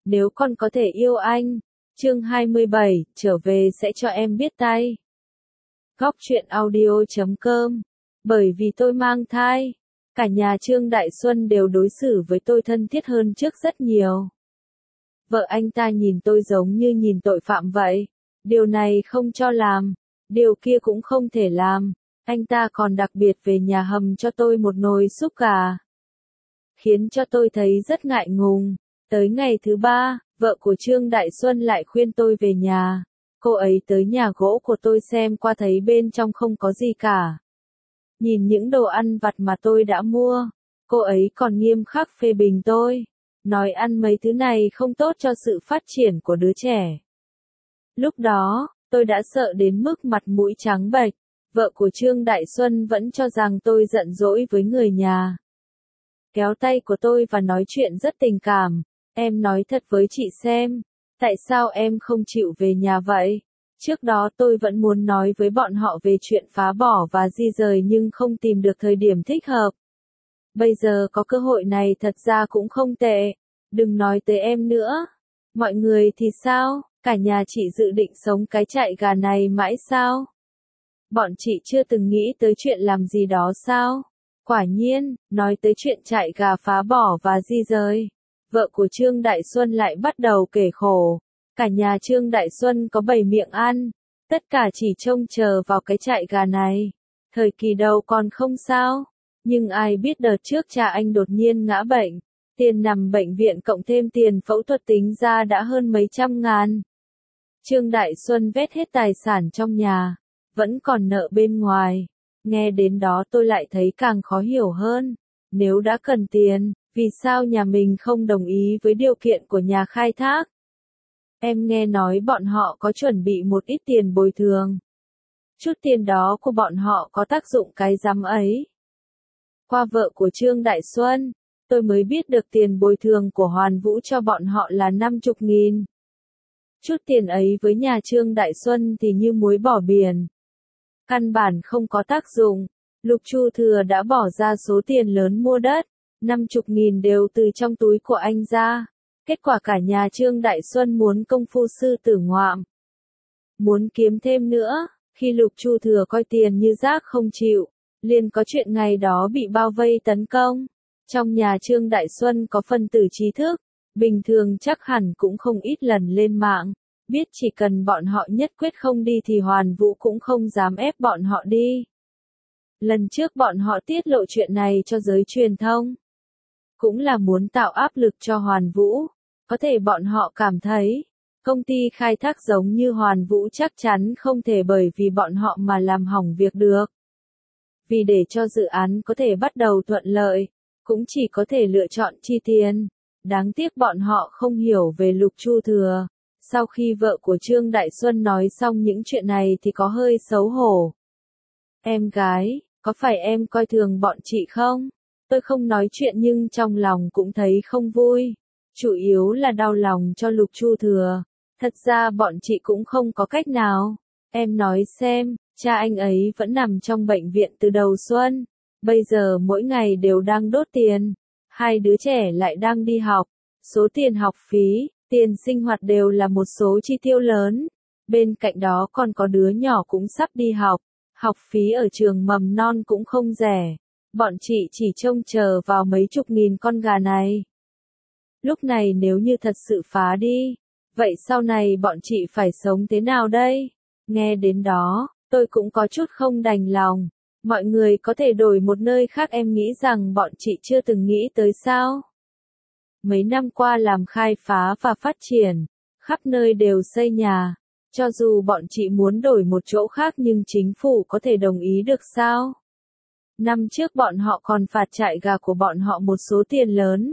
nếu con có thể yêu anh. Chương 27, trở về sẽ cho em biết tay. Góc truyện audio.com. Bởi vì tôi mang thai, cả nhà Trương Đại Xuân đều đối xử với tôi thân thiết hơn trước rất nhiều. Vợ anh ta nhìn tôi giống như nhìn tội phạm vậy. Điều này không cho làm, điều kia cũng không thể làm. Anh ta còn đặc biệt về nhà hầm cho tôi một nồi súp gà, khiến cho tôi thấy rất ngại ngùng. Tới ngày thứ 3, vợ của Trương Đại Xuân lại khuyên tôi về nhà. Cô ấy tới nhà gỗ của tôi xem qua thấy bên trong không có gì cả. Nhìn những đồ ăn vặt mà tôi đã mua, cô ấy còn nghiêm khắc phê bình tôi, nói ăn mấy thứ này không tốt cho sự phát triển của đứa trẻ. Lúc đó, tôi đã sợ đến mức mặt mũi trắng bệch. Vợ của Trương Đại Xuân vẫn cho rằng tôi giận dỗi với người nhà. Kéo tay của tôi và nói chuyện rất tình cảm. Em nói thật với chị xem, tại sao em không chịu về nhà vậy? Trước đó tôi vẫn muốn nói với bọn họ về chuyện phá bỏ và di rời nhưng không tìm được thời điểm thích hợp. Bây giờ có cơ hội này thật ra cũng không tệ. Đừng nói tới em nữa. Mọi người thì sao? Cả nhà chị dự định sống cái trại gà này mãi sao? Bọn chị chưa từng nghĩ tới chuyện làm gì đó sao? Quả nhiên, nói tới chuyện trại gà phá bỏ và di rời, vợ của Trương Đại Xuân lại bắt đầu kể khổ. Cả nhà Trương Đại Xuân có 7 miệng ăn, tất cả chỉ trông chờ vào cái trại gà này. Thời kỳ đầu còn không sao, nhưng ai biết đợt trước cha anh đột nhiên ngã bệnh, tiền nằm bệnh viện cộng thêm tiền phẫu thuật tính ra đã hơn mấy trăm ngàn. Trương Đại Xuân vét hết tài sản trong nhà, vẫn còn nợ bên ngoài. Nghe đến đó tôi lại thấy càng khó hiểu hơn. Nếu đã cần tiền, vì sao nhà mình không đồng ý với điều kiện của nhà khai thác? Em nghe nói bọn họ có chuẩn bị một ít tiền bồi thường. Chút tiền đó của bọn họ có tác dụng cái rắm ấy. Qua vợ của Trương Đại Xuân, tôi mới biết được tiền bồi thường của Hoàn Vũ cho bọn họ là 50.000. Chút tiền ấy với nhà Trương Đại Xuân thì như muối bỏ biển. Căn bản không có tác dụng. Lục Chu Thừa đã bỏ ra số tiền lớn mua đất, 50.000 đều từ trong túi của anh ra. Kết quả cả nhà Trương Đại Xuân muốn công phu sư tử ngoạm. Muốn kiếm thêm nữa, khi Lục Chu Thừa coi tiền như rác không chịu, liền có chuyện ngày đó bị bao vây tấn công. Trong nhà Trương Đại Xuân có phân tử trí thức, bình thường chắc hẳn cũng không ít lần lên mạng. Biết chỉ cần bọn họ nhất quyết không đi thì Hoàn Vũ cũng không dám ép bọn họ đi. Lần trước bọn họ tiết lộ chuyện này cho giới truyền thông, cũng là muốn tạo áp lực cho Hoàn Vũ. Có thể bọn họ cảm thấy, công ty khai thác giống như Hoàn Vũ chắc chắn không thể bởi vì bọn họ mà làm hỏng việc được. Vì để cho dự án có thể bắt đầu thuận lợi, cũng chỉ có thể lựa chọn chi tiền. Đáng tiếc bọn họ không hiểu về Lục Chu Thừa. Sau khi vợ của Trương Đại Xuân nói xong những chuyện này thì có hơi xấu hổ. Em gái, có phải em coi thường bọn chị không? Tôi không nói chuyện nhưng trong lòng cũng thấy không vui. Chủ yếu là đau lòng cho Lục Chu Thừa. Thật ra bọn chị cũng không có cách nào. Em nói xem, cha anh ấy vẫn nằm trong bệnh viện từ đầu xuân. Bây giờ mỗi ngày đều đang đốt tiền. Hai đứa trẻ lại đang đi học. Số tiền học phí, tiền sinh hoạt đều là một số chi tiêu lớn. Bên cạnh đó còn có đứa nhỏ cũng sắp đi học. Học phí ở trường mầm non cũng không rẻ. Bọn chị chỉ trông chờ vào mấy chục nghìn con gà này. Lúc này nếu như thật sự phá đi, vậy sau này bọn chị phải sống thế nào đây? Nghe đến đó, tôi cũng có chút không đành lòng. Mọi người có thể đổi một nơi khác, em nghĩ rằng bọn chị chưa từng nghĩ tới sao? Mấy năm qua làm khai phá và phát triển, khắp nơi đều xây nhà. Cho dù bọn chị muốn đổi một chỗ khác nhưng chính phủ có thể đồng ý được sao? Năm trước bọn họ còn phạt trại gà của bọn họ một số tiền lớn.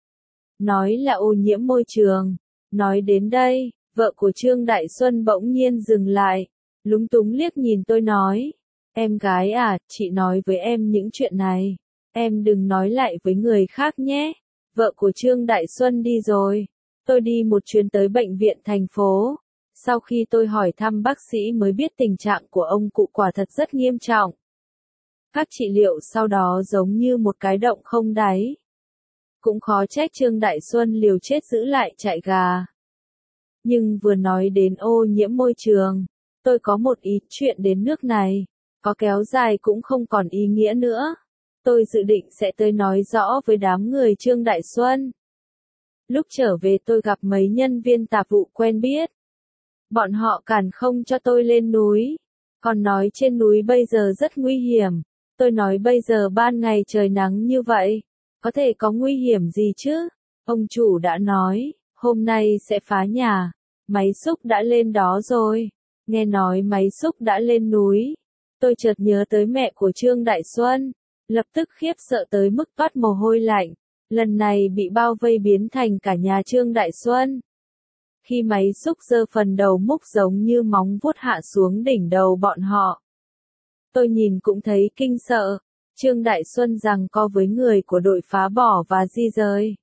Nói là ô nhiễm môi trường. Nói đến đây, vợ của Trương Đại Xuân bỗng nhiên dừng lại, lúng túng liếc nhìn tôi nói. Em gái à, chị nói với em những chuyện này. Em đừng nói lại với người khác nhé. Vợ của Trương Đại Xuân đi rồi. Tôi đi một chuyến tới bệnh viện thành phố. Sau khi tôi hỏi thăm bác sĩ mới biết tình trạng của ông cụ quả thật rất nghiêm trọng. Các trị liệu sau đó giống như một cái động không đáy. Cũng khó trách Trương Đại Xuân liều chết giữ lại trại gà. Nhưng vừa nói đến ô nhiễm môi trường, tôi có một ý chuyện đến nước này, có kéo dài cũng không còn ý nghĩa nữa. Tôi dự định sẽ tới nói rõ với đám người Trương Đại Xuân. Lúc trở về tôi gặp mấy nhân viên tạp vụ quen biết. Bọn họ cản không cho tôi lên núi, còn nói trên núi bây giờ rất nguy hiểm. Tôi nói bây giờ ban ngày trời nắng như vậy, có thể có nguy hiểm gì chứ? Ông chủ đã nói, hôm nay sẽ phá nhà, máy xúc đã lên đó rồi. Nghe nói máy xúc đã lên núi, tôi chợt nhớ tới mẹ của Trương Đại Xuân, lập tức khiếp sợ tới mức toát mồ hôi lạnh. Lần này bị bao vây biến thành cả nhà Trương Đại Xuân. Khi máy xúc giơ phần đầu múc giống như móng vuốt hạ xuống đỉnh đầu bọn họ, tôi nhìn cũng thấy kinh sợ. Trương Đại Xuân giằng co với người của đội phá bỏ và di rời.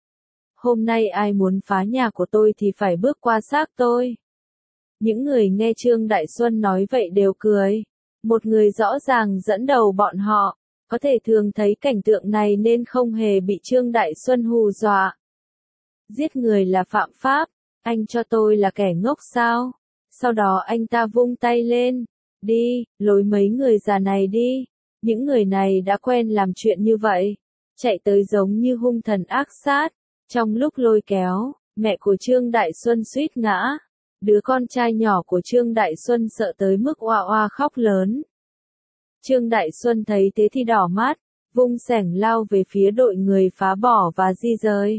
Hôm nay ai muốn phá nhà của tôi thì phải bước qua xác tôi. Những người nghe Trương Đại Xuân nói vậy đều cười. Một người rõ ràng dẫn đầu bọn họ, có thể thường thấy cảnh tượng này nên không hề bị Trương Đại Xuân hù dọa. Giết người là phạm pháp, anh cho tôi là kẻ ngốc sao? Sau đó anh ta vung tay lên. Đi, lôi mấy người già này đi. Những người này đã quen làm chuyện như vậy. Chạy tới giống như hung thần ác sát. Trong lúc lôi kéo, mẹ của Trương Đại Xuân suýt ngã. Đứa con trai nhỏ của Trương Đại Xuân sợ tới mức oa oa khóc lớn. Trương Đại Xuân thấy thế thì đỏ mắt, vung xẻng lao về phía đội người phá bỏ và di rời.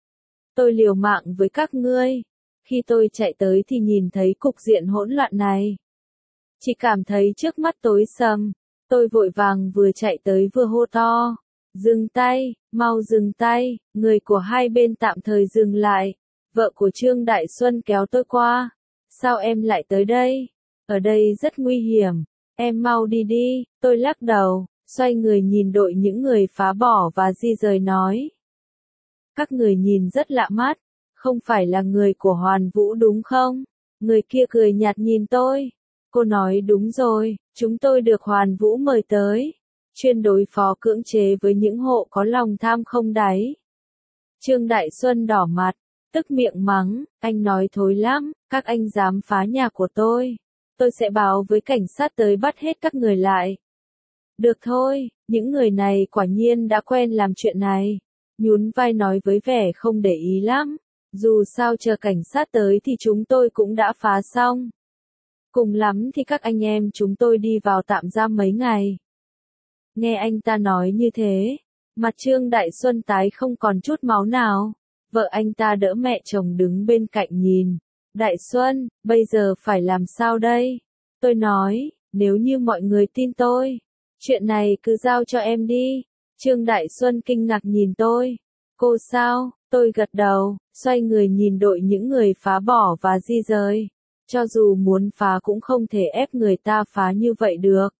Tôi liều mạng với các ngươi. Khi tôi chạy tới thì nhìn thấy cục diện hỗn loạn này. Chỉ cảm thấy trước mắt tối sầm. Tôi vội vàng vừa chạy tới vừa hô to. Dừng tay, mau dừng tay. Người của hai bên tạm thời dừng lại. Vợ của Trương Đại Xuân kéo tôi qua. Sao em lại tới đây? Ở đây rất nguy hiểm. Em mau đi đi. Tôi lắc đầu, xoay người nhìn đội những người phá bỏ và di rời nói. Các người nhìn rất lạ mắt. Không phải là người của Hoàn Vũ đúng không? Người kia cười nhạt nhìn tôi. Cô nói đúng rồi, chúng tôi được Hoàn Vũ mời tới. Chuyên đối phó cưỡng chế với những hộ có lòng tham không đáy. Trương Đại Xuân đỏ mặt, tức miệng mắng, anh nói thối lắm, các anh dám phá nhà của tôi sẽ báo với cảnh sát tới bắt hết các người lại. Được thôi, những người này quả nhiên đã quen làm chuyện này. Nhún vai nói với vẻ không để ý lắm. Dù sao chờ cảnh sát tới thì chúng tôi cũng đã phá xong. Cùng lắm thì các anh em chúng tôi đi vào tạm giam mấy ngày. Nghe anh ta nói như thế, mặt Trương Đại Xuân tái không còn chút máu nào. Vợ anh ta đỡ mẹ chồng đứng bên cạnh nhìn. Đại Xuân, bây giờ phải làm sao đây? Tôi nói, nếu như mọi người tin tôi, chuyện này cứ giao cho em đi. Trương Đại Xuân kinh ngạc nhìn tôi. Cô sao? Tôi gật đầu, xoay người nhìn đội những người phá bỏ và di rời. Cho dù muốn phá cũng không thể ép người ta phá như vậy được.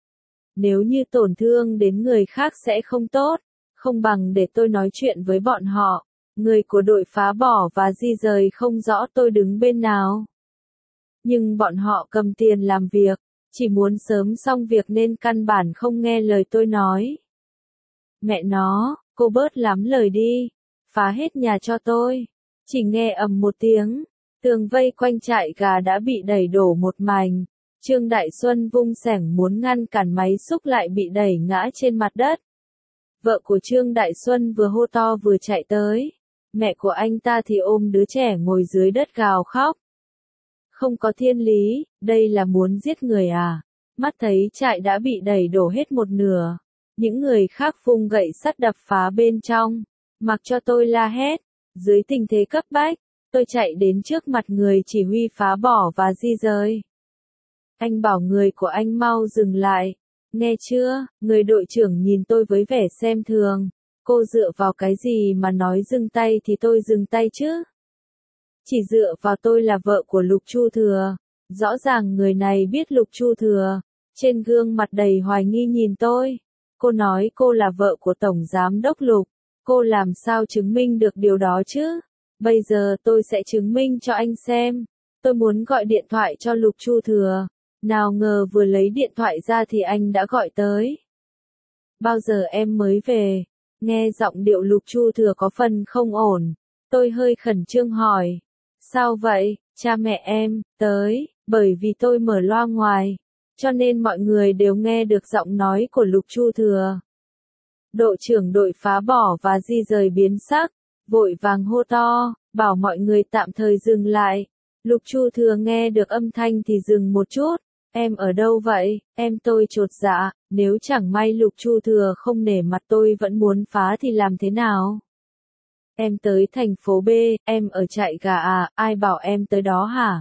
Nếu như tổn thương đến người khác sẽ không tốt, không bằng để tôi nói chuyện với bọn họ. Người của đội phá bỏ và di rời không rõ tôi đứng bên nào. Nhưng bọn họ cầm tiền làm việc, chỉ muốn sớm xong việc nên căn bản không nghe lời tôi nói. Mẹ nó, cô bớt lắm lời đi, phá hết nhà cho tôi. Chỉ nghe ầm một tiếng, tường vây quanh trại gà đã bị đẩy đổ một mảnh. Trương Đại Xuân vung xẻng muốn ngăn cản máy xúc lại bị đẩy ngã trên mặt đất. Vợ của Trương Đại Xuân vừa hô to vừa chạy tới. Mẹ của anh ta thì ôm đứa trẻ ngồi dưới đất gào khóc. Không có thiên lý, đây là muốn giết người à? Mắt thấy trại đã bị đẩy đổ hết một nửa. Những người khác vung gậy sắt đập phá bên trong. Mặc cho tôi la hét. Dưới tình thế cấp bách, tôi chạy đến trước mặt người chỉ huy phá bỏ và di rời. Anh bảo người của anh mau dừng lại. Nghe chưa? Người đội trưởng nhìn tôi với vẻ xem thường. Cô dựa vào cái gì mà nói dừng tay thì tôi dừng tay chứ? Chỉ dựa vào tôi là vợ của Lục Chu Thừa. Rõ ràng người này biết Lục Chu Thừa. Trên gương mặt đầy hoài nghi nhìn tôi. Cô nói cô là vợ của Tổng Giám đốc Lục. Cô làm sao chứng minh được điều đó chứ? Bây giờ tôi sẽ chứng minh cho anh xem. Tôi muốn gọi điện thoại cho Lục Chu Thừa. Nào ngờ vừa lấy điện thoại ra thì anh đã gọi tới. Bao giờ em mới về? Nghe giọng điệu Lục Chu Thừa có phần không ổn, tôi hơi khẩn trương hỏi. Sao vậy, cha mẹ em, tới, bởi vì tôi mở loa ngoài, cho nên mọi người đều nghe được giọng nói của Lục Chu Thừa. Đội trưởng đội phá bỏ và di rời biến sắc, vội vàng hô to, bảo mọi người tạm thời dừng lại. Lục Chu Thừa nghe được âm thanh thì dừng một chút. Em ở đâu vậy? Em tôi chột dạ, nếu chẳng may Lục Chu Thừa không nể mặt tôi vẫn muốn phá thì làm thế nào? Em tới thành phố B, em ở Trại Gà à, ai bảo em tới đó hả?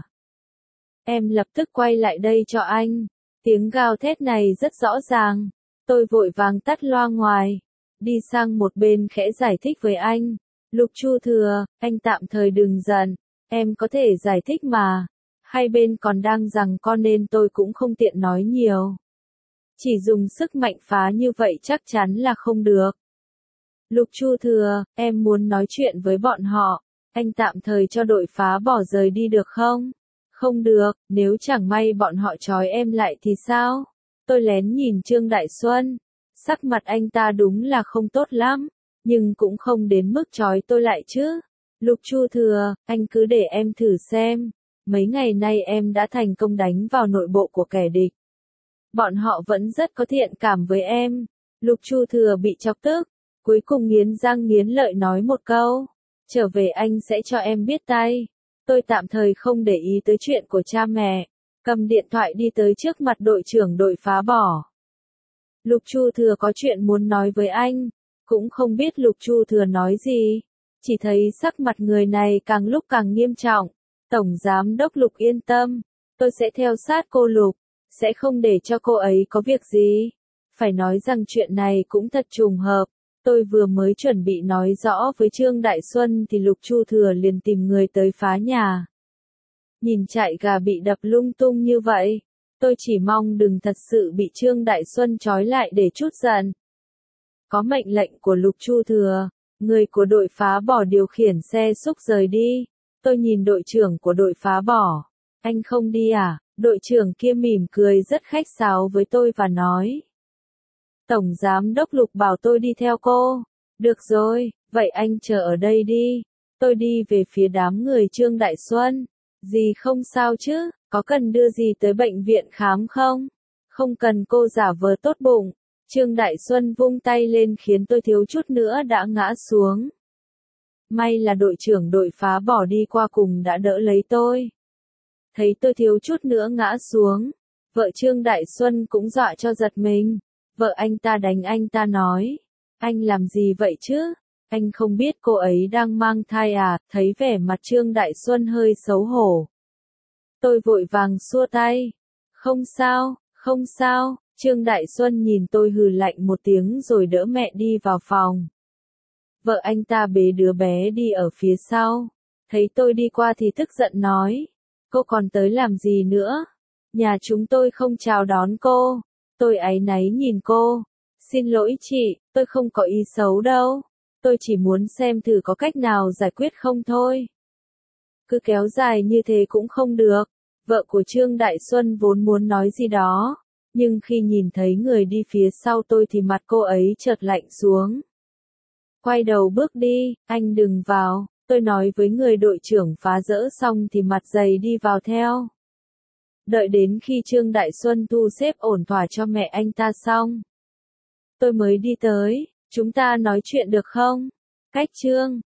Em lập tức quay lại đây cho anh. Tiếng gào thét này rất rõ ràng. Tôi vội vàng tắt loa ngoài, đi sang một bên khẽ giải thích với anh. Lục Chu Thừa, anh tạm thời đừng giận, em có thể giải thích mà. Hai bên còn đang giằng co nên tôi cũng không tiện nói nhiều. Chỉ dùng sức mạnh phá như vậy chắc chắn là không được. Lục Chu Thừa, em muốn nói chuyện với bọn họ, anh tạm thời cho đội phá bỏ rời đi được không? Không được, nếu chẳng may bọn họ trói em lại thì sao? Tôi lén nhìn Trương Đại Xuân, sắc mặt anh ta đúng là không tốt lắm, nhưng cũng không đến mức trói tôi lại chứ. Lục Chu Thừa, anh cứ để em thử xem, mấy ngày nay em đã thành công đánh vào nội bộ của kẻ địch. Bọn họ vẫn rất có thiện cảm với em. Lục Chu Thừa bị chọc tức, cuối cùng nghiến răng nghiến lợi nói một câu, trở về anh sẽ cho em biết tay. Tôi tạm thời không để ý tới chuyện của cha mẹ, cầm điện thoại đi tới trước mặt đội trưởng đội phá bỏ. Lục Chu Thừa có chuyện muốn nói với anh, cũng không biết Lục Chu Thừa nói gì, chỉ thấy sắc mặt người này càng lúc càng nghiêm trọng. Tổng Giám đốc Lục yên tâm, tôi sẽ theo sát cô Lục, sẽ không để cho cô ấy có việc gì. Phải nói rằng chuyện này cũng thật trùng hợp. Tôi vừa mới chuẩn bị nói rõ với Trương Đại Xuân thì Lục Chu Thừa liền tìm người tới phá nhà. Nhìn Trại Gà bị đập lung tung như vậy, tôi chỉ mong đừng thật sự bị Trương Đại Xuân trói lại để trút giận. Có mệnh lệnh của Lục Chu Thừa, người của đội phá bỏ điều khiển xe xúc rời đi. Tôi nhìn đội trưởng của đội phá bỏ. Anh không đi à? Đội trưởng kia mỉm cười rất khách sáo với tôi và nói. Tổng Giám đốc Lục bảo tôi đi theo cô. Được rồi, vậy anh chờ ở đây đi. Tôi đi về phía đám người Trương Đại Xuân. Gì không sao chứ, có cần đưa gì tới bệnh viện khám không? Không cần, cô giả vờ tốt bụng. Trương Đại Xuân vung tay lên khiến tôi thiếu chút nữa đã ngã xuống. May là đội trưởng đội phá bỏ đi qua cùng đã đỡ lấy tôi. Thấy tôi thiếu chút nữa ngã xuống, vợ Trương Đại Xuân cũng dọa cho giật mình. Vợ anh ta đánh anh ta nói, anh làm gì vậy chứ? Anh không biết cô ấy đang mang thai à? Thấy vẻ mặt Trương Đại Xuân hơi xấu hổ. Tôi vội vàng xua tay. Không sao, không sao. Trương Đại Xuân nhìn tôi hừ lạnh một tiếng rồi đỡ mẹ đi vào phòng. Vợ anh ta bế đứa bé đi ở phía sau. Thấy tôi đi qua thì tức giận nói, cô còn tới làm gì nữa? Nhà chúng tôi không chào đón cô. Tôi áy náy nhìn cô. Xin lỗi chị, tôi không có ý xấu đâu. Tôi chỉ muốn xem thử có cách nào giải quyết không thôi. Cứ kéo dài như thế cũng không được. Vợ của Trương Đại Xuân vốn muốn nói gì đó, nhưng khi nhìn thấy người đi phía sau tôi thì mặt cô ấy chợt lạnh xuống. Quay đầu bước đi, anh đừng vào. Tôi nói với người đội trưởng phá rỡ xong thì mặt dày đi vào theo. Đợi đến khi Trương Đại Xuân thu xếp ổn thỏa cho mẹ anh ta xong, tôi mới đi tới. Chúng ta nói chuyện được không? Cách Trương